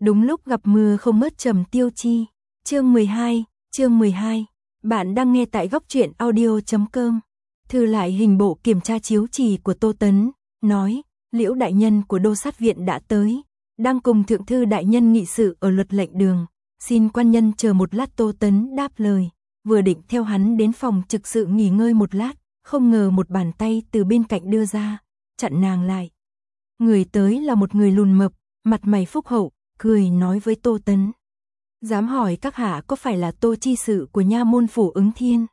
Đúng lúc gặp mưa không mất Trầm Tiêu Chi. Chương 12. Bạn đang nghe tại góc truyện audio.com. Thư lại hình bộ kiểm tra chiếu chỉ của Tô Tấn, nói, Liễu đại nhân của Đô sát viện đã tới, đang cùng thượng thư đại nhân nghị sự ở luật lệnh đường, xin quan nhân chờ một lát. Tô Tấn đáp lời, vừa định theo hắn đến phòng trực sự nghỉ ngơi một lát, không ngờ một bàn tay từ bên cạnh đưa ra, chặn nàng lại. Người tới là một người lùn mập, mặt mày phúc hậu, cười nói với Tô Tấn. Dám hỏi các hạ có phải là Tô chi sự của nha môn phủ Ứng Thiên?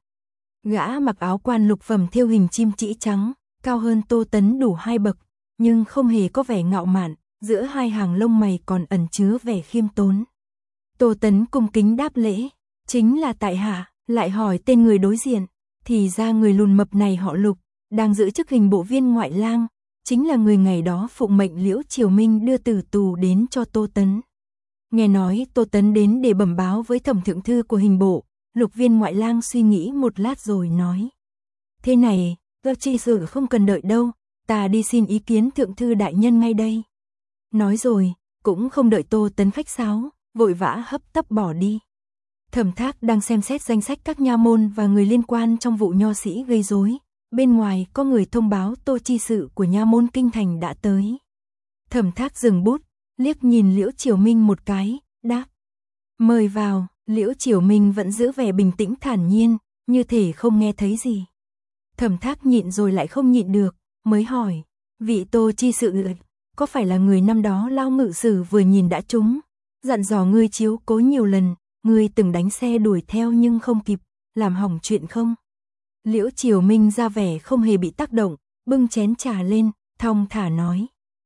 Gã mặc áo quan lục phẩm thêu hình chim trĩ trắng, cao hơn Tô Tấn đủ 2 bậc, nhưng không hề có vẻ ngạo mạn, giữa hai hàng lông mày còn ẩn chứa vẻ khiêm tốn. Tô Tấn cung kính đáp lễ, chính là tại hạ. Lại hỏi tên người đối diện, thì ra người lùn mập này họ Lục, đang giữ chức hình bộ viên ngoại lang, chính là người ngày đó phụng mệnh Liễu Triều Minh đưa từ tù đến cho Tô Tấn. Nghe nói Tô Tấn đến để bẩm báo với thẩm thượng thư của hình bộ, Lục viên ngoại lang suy nghĩ một lát rồi nói. Thế này, chi sự không cần đợi đâu, ta đi xin ý kiến thượng thư đại nhân ngay đây. Nói rồi, cũng không đợi Tô Tấn khách sáo, vội vã hấp tấp bỏ đi. Thẩm Thác đang xem xét danh sách các nha môn và người liên quan trong vụ nho sĩ gây rối. Bên ngoài có người thông báo Tô chi sự của nha môn kinh thành đã tới. Thẩm Thác dừng bút, liếc nhìn Liễu Triều Minh một cái, đáp. Mời vào. Liễu Triều Minh vẫn giữ vẻ bình tĩnh thản nhiên, như thể không nghe thấy gì. Thẩm Thác nhịn rồi lại không nhịn được, mới hỏi. Vị Tô chi sự có phải là người năm đó Lao Ngự Sử vừa nhìn đã trúng, dặn dò ngươi chiếu cố nhiều lần? Ngươi từng đánh xe đuổi theo nhưng không kịp, làm hỏng chuyện không? Liễu Triều Minh ra vẻ không hề bị tác động, bưng chén trà lên, thong thả nói.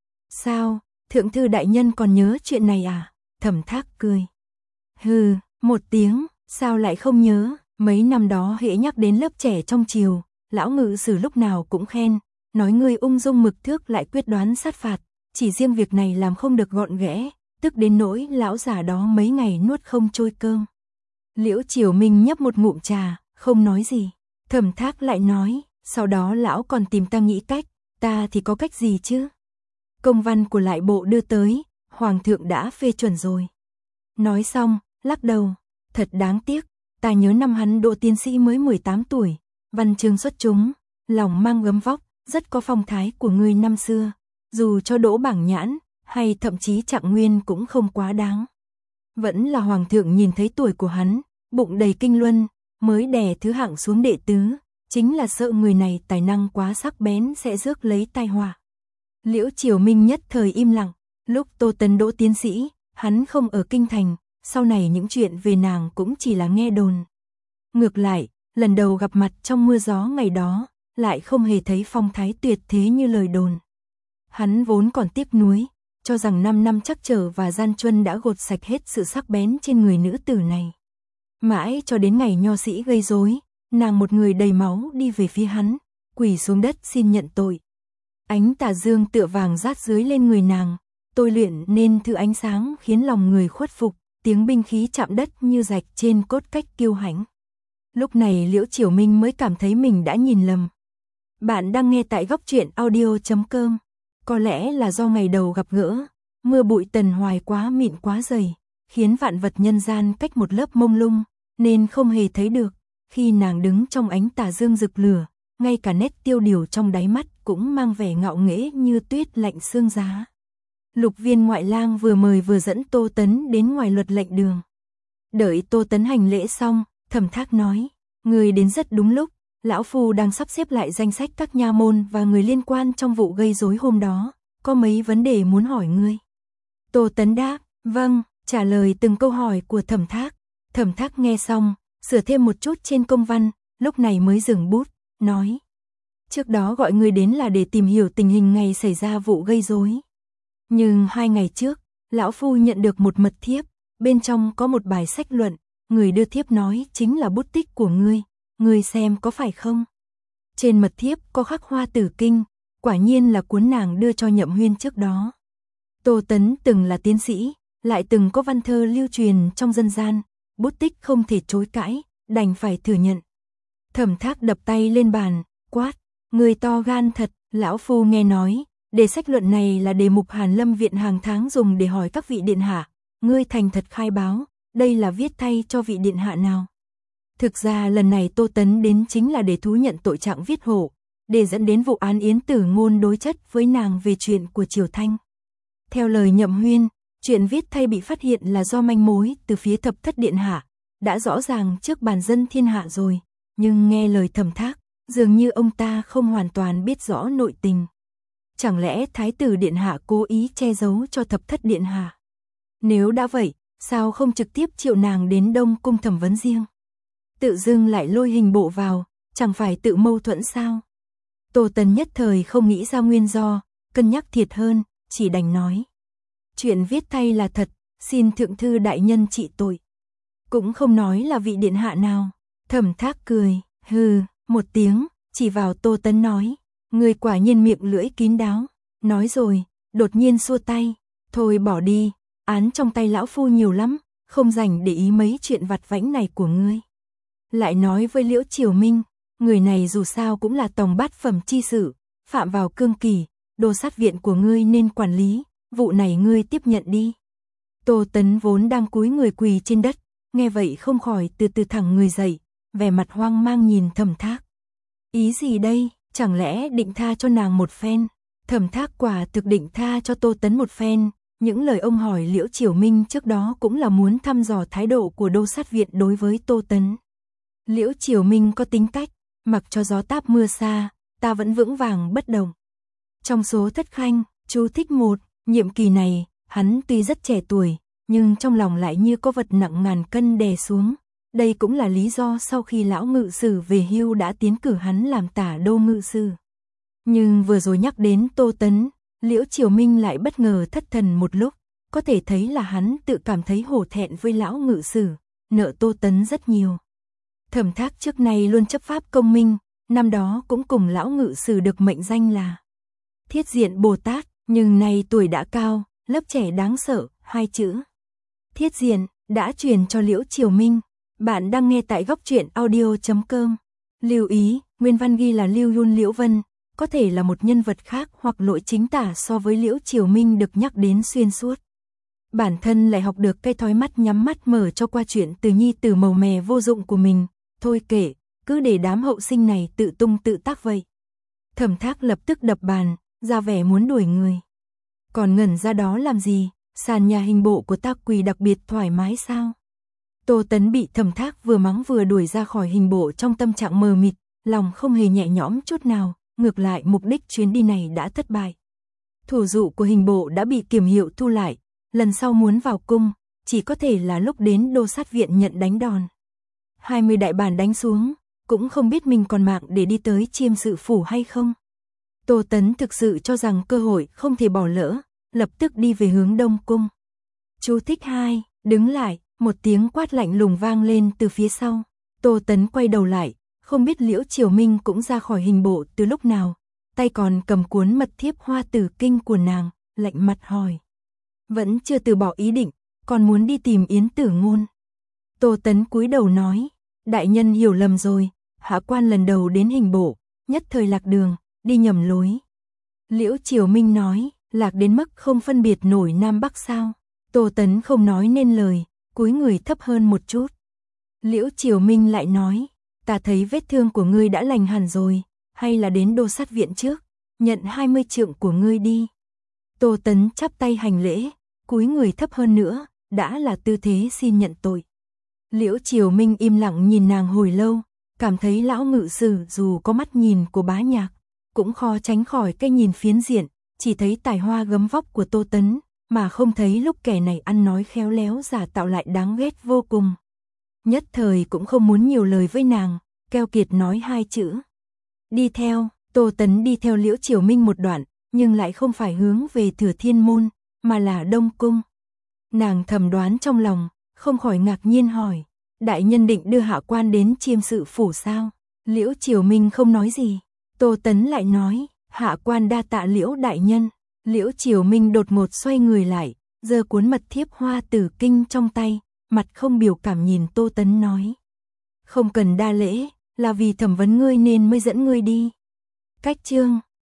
Sao, thượng thư đại nhân còn nhớ chuyện này à? Thẩm Thác cười. Hừ, một tiếng, sao lại không nhớ? Mấy năm đó hễ nhắc đến lớp trẻ trong triều, lão Ngự Sử lúc nào cũng khen, nói ngươi ung dung mực thước lại quyết đoán sát phạt, chỉ riêng việc này làm không được gọn ghẽ. Tức đến nỗi lão già đó mấy ngày nuốt không trôi cơm. Liễu Triều Minh nhấp một ngụm trà, không nói gì. Thẩm Thác lại nói, sau đó lão còn tìm ta nghĩ cách, ta thì có cách gì chứ? Công văn của lại bộ đưa tới, hoàng thượng đã phê chuẩn rồi. Nói xong, lắc đầu, thật đáng tiếc, ta nhớ năm hắn độ tiến sĩ mới 18 tuổi, văn chương xuất chúng, lòng mang gấm vóc, rất có phong thái của người năm xưa, dù cho đỗ bảng nhãn, hay thậm chí Trạng Nguyên cũng không quá đáng. Vẫn là hoàng thượng nhìn thấy tuổi của hắn, bụng đầy kinh luân, mới đè thứ hạng xuống đệ tứ, chính là sợ người này tài năng quá sắc bén sẽ rước lấy tai họa. Liễu Triều Minh nhất thời im lặng, lúc Tô Tấn đỗ tiến sĩ, hắn không ở kinh thành, sau này những chuyện về nàng cũng chỉ là nghe đồn. Ngược lại, lần đầu gặp mặt trong mưa gió ngày đó, lại không hề thấy phong thái tuyệt thế như lời đồn. Hắn vốn còn tiếc nuối, cho rằng 5 năm trắc trở và gian truân đã gột sạch hết sự sắc bén trên người nữ tử này. Mãi cho đến ngày nho sĩ gây rối, nàng một người đầy máu đi về phía hắn, quỳ xuống đất xin nhận tội. Ánh tà dương tựa vàng rát dưới lên người nàng, tôi luyện nên thứ ánh sáng khiến lòng người khuất phục, tiếng binh khí chạm đất như rạch trên cốt cách kiêu hãnh. Lúc này Liễu Triều Minh mới cảm thấy mình đã nhìn lầm. Bạn đang nghe tại góc truyện audio.com. Có lẽ là do ngày đầu gặp gỡ, mưa bụi tần hoài quá mịn quá dày, khiến vạn vật nhân gian cách một lớp mông lung, nên không hề thấy được. Khi nàng đứng trong ánh tà dương rực lửa, ngay cả nét tiêu điều trong đáy mắt cũng mang vẻ ngạo nghễ như tuyết lạnh xương giá. Lục viên ngoại lang vừa mời vừa dẫn Tô Tấn đến ngoài luật lệnh đường. Đợi Tô Tấn hành lễ xong, Thẩm Thác nói, người đến rất đúng lúc. Lão Phu đang sắp xếp lại danh sách các nha môn và người liên quan trong vụ gây rối hôm đó, có mấy vấn đề muốn hỏi ngươi. Tô Tấn đáp, vâng, trả lời từng câu hỏi của Thẩm Thác. Thẩm Thác nghe xong, sửa thêm một chút trên công văn, lúc này mới dừng bút, nói. Trước đó gọi ngươi đến là để tìm hiểu tình hình ngày xảy ra vụ gây rối. Nhưng 2 ngày trước, Lão Phu nhận được một mật thiếp, bên trong có một bài sách luận, người đưa thiếp nói chính là bút tích của ngươi. Ngươi xem có phải không? Trên mật thiếp có khắc Hoa Tử Kinh, quả nhiên là cuốn nàng đưa cho Nhậm Huyên trước đó. Tô Tấn từng là tiến sĩ, lại từng có văn thơ lưu truyền trong dân gian, bút tích không thể chối cãi, đành phải thừa nhận. Thẩm Thác đập tay lên bàn, quát, người to gan thật. Lão Phu nghe nói, đề sách luận này là đề mục Hàn Lâm Viện hàng tháng dùng để hỏi các vị điện hạ, ngươi thành thật khai báo, đây là viết thay cho vị điện hạ nào. Thực ra lần này Tô Tấn đến chính là để thú nhận tội trạng viết hộ, để dẫn đến vụ án Yến Tử Ngôn đối chất với nàng về chuyện của Triều Thanh. Theo lời Nhậm Huyên, chuyện viết thay bị phát hiện là do manh mối từ phía Thập Thất điện hạ, đã rõ ràng trước bàn dân thiên hạ rồi, nhưng nghe lời Thẩm Thác, dường như ông ta không hoàn toàn biết rõ nội tình. Chẳng lẽ Thái tử điện hạ cố ý che giấu cho Thập Thất điện hạ? Nếu đã vậy, sao không trực tiếp triệu nàng đến Đông Cung thẩm vấn riêng? Tự dưng lại lôi Hình Bộ vào, chẳng phải tự mâu thuẫn sao? Tô Tấn nhất thời không nghĩ ra nguyên do, cân nhắc thiệt hơn, chỉ đành nói. Chuyện viết thay là thật, xin thượng thư đại nhân trị tội. Cũng không nói là vị điện hạ nào. Thẩm Thác cười, hừ, một tiếng, chỉ vào Tô Tấn nói. Người quả nhiên miệng lưỡi kín đáo. Nói rồi, đột nhiên xua tay. Thôi bỏ đi, án trong tay lão phu nhiều lắm, không rảnh để ý mấy chuyện vặt vãnh này của ngươi. Lại nói với Liễu Triều Minh, người này dù sao cũng là tổng bát phẩm chi sự, phạm vào cương kỷ, đô sát viện của ngươi nên quản lý, vụ này ngươi tiếp nhận đi. Tô Tấn vốn đang cúi người quỳ trên đất, nghe vậy không khỏi từ từ thẳng người dậy, vẻ mặt hoang mang nhìn Thẩm Thác. Ý gì đây, chẳng lẽ định tha cho nàng một phen? Thẩm Thác quả thực định tha cho Tô Tấn một phen, những lời ông hỏi Liễu Triều Minh trước đó cũng là muốn thăm dò thái độ của đô sát viện đối với Tô Tấn. Liễu Triều Minh có tính cách, mặc cho gió táp mưa xa, ta vẫn vững vàng bất động. Trong số thất khanh, chú thích 1, nhiệm kỳ này, hắn tuy rất trẻ tuổi, nhưng trong lòng lại như có vật nặng ngàn cân đè xuống. Đây cũng là lý do sau khi lão ngự sử về hưu đã tiến cử hắn làm tả đô ngự sử. Nhưng vừa rồi nhắc đến Tô Tấn, Liễu Triều Minh lại bất ngờ thất thần một lúc, có thể thấy là hắn tự cảm thấy hổ thẹn với lão ngự sử, nợ Tô Tấn rất nhiều. Thẩm Thác trước nay luôn chấp pháp công minh, năm đó cũng cùng lão ngự sử được mệnh danh là Thiết Diện Bồ Tát, nhưng nay tuổi đã cao, lớp trẻ đáng sợ, hai chữ Thiết Diện đã truyền cho Liễu Triều Minh. Bạn đang nghe tại góc truyện audio.com. Lưu ý, nguyên văn ghi là Lưu Yun Liễu Vân, có thể là một nhân vật khác hoặc lỗi chính tả so với Liễu Triều Minh được nhắc đến xuyên suốt. Bản thân lại học được cái thói mắt nhắm mắt mở cho qua chuyện từ nhi tử màu mè vô dụng của mình. Thôi kệ, cứ để đám hậu sinh này tự tung tự tác vậy. Thẩm Thác lập tức đập bàn, ra vẻ muốn đuổi người. Còn ngẩn ra đó làm gì, sàn nhà Hình Bộ của ta quỳ đặc biệt thoải mái sao? Tô Tấn bị Thẩm Thác vừa mắng vừa đuổi ra khỏi Hình Bộ trong tâm trạng mờ mịt, lòng không hề nhẹ nhõm chút nào, ngược lại mục đích chuyến đi này đã thất bại. Thủ dụ của Hình Bộ đã bị kiểm hiệu thu lại, lần sau muốn vào cung, chỉ có thể là lúc đến đô sát viện nhận đánh đòn. 20 đại bản đánh xuống, cũng không biết mình còn mạng để đi tới Chiêm sự phủ hay không. Tô Tấn thực sự cho rằng cơ hội không thể bỏ lỡ, lập tức đi về hướng Đông Cung. Chú thích 2, đứng lại, một tiếng quát lạnh lùng vang lên từ phía sau. Tô Tấn quay đầu lại, không biết Liễu Triều Minh cũng ra khỏi Hình Bộ từ lúc nào, tay còn cầm cuốn mật thiếp Hoa Tử Kinh của nàng, lạnh mặt hỏi. Vẫn chưa từ bỏ ý định, còn muốn đi tìm Yến Tử Ngôn. Tô Tấn cúi đầu nói, đại nhân hiểu lầm rồi, hạ quan lần đầu đến Hình Bộ, nhất thời lạc đường, đi nhầm lối. Liễu Triều Minh nói, lạc đến mức không phân biệt nổi Nam Bắc sao? Tô Tấn không nói nên lời, cúi người thấp hơn một chút. Liễu Triều Minh lại nói, ta thấy vết thương của ngươi đã lành hẳn rồi, hay là đến đô sát viện trước, nhận 20 trượng của ngươi đi. Tô Tấn chắp tay hành lễ, cúi người thấp hơn nữa, đã là tư thế xin nhận tội. Liễu Triều Minh im lặng nhìn nàng hồi lâu, cảm thấy lão ngự sử dù có mắt nhìn của bá nhạc, cũng khó tránh khỏi cái nhìn phiến diện, chỉ thấy tài hoa gấm vóc của Tô Tấn, mà không thấy lúc kẻ này ăn nói khéo léo giả tạo lại đáng ghét vô cùng. Nhất thời cũng không muốn nhiều lời với nàng, keo kiệt nói hai chữ. Đi theo, Tô Tấn đi theo Liễu Triều Minh một đoạn, nhưng lại không phải hướng về Thừa Thiên Môn, mà là Đông Cung. Nàng thầm đoán trong lòng, không khỏi ngạc nhiên hỏi, đại nhân định đưa hạ quan đến Chiêm sự phủ sao? Liễu Triều Minh không nói gì, Tô Tấn lại nói, hạ quan đa tạ Liễu đại nhân. Liễu Triều Minh đột ngột xoay người lại, giơ cuốn mật thiếp Hoa Tử Kinh trong tay, mặt không biểu cảm nhìn Tô Tấn nói. Không cần đa lễ, là vì thẩm vấn ngươi nên mới dẫn ngươi đi. Cách chương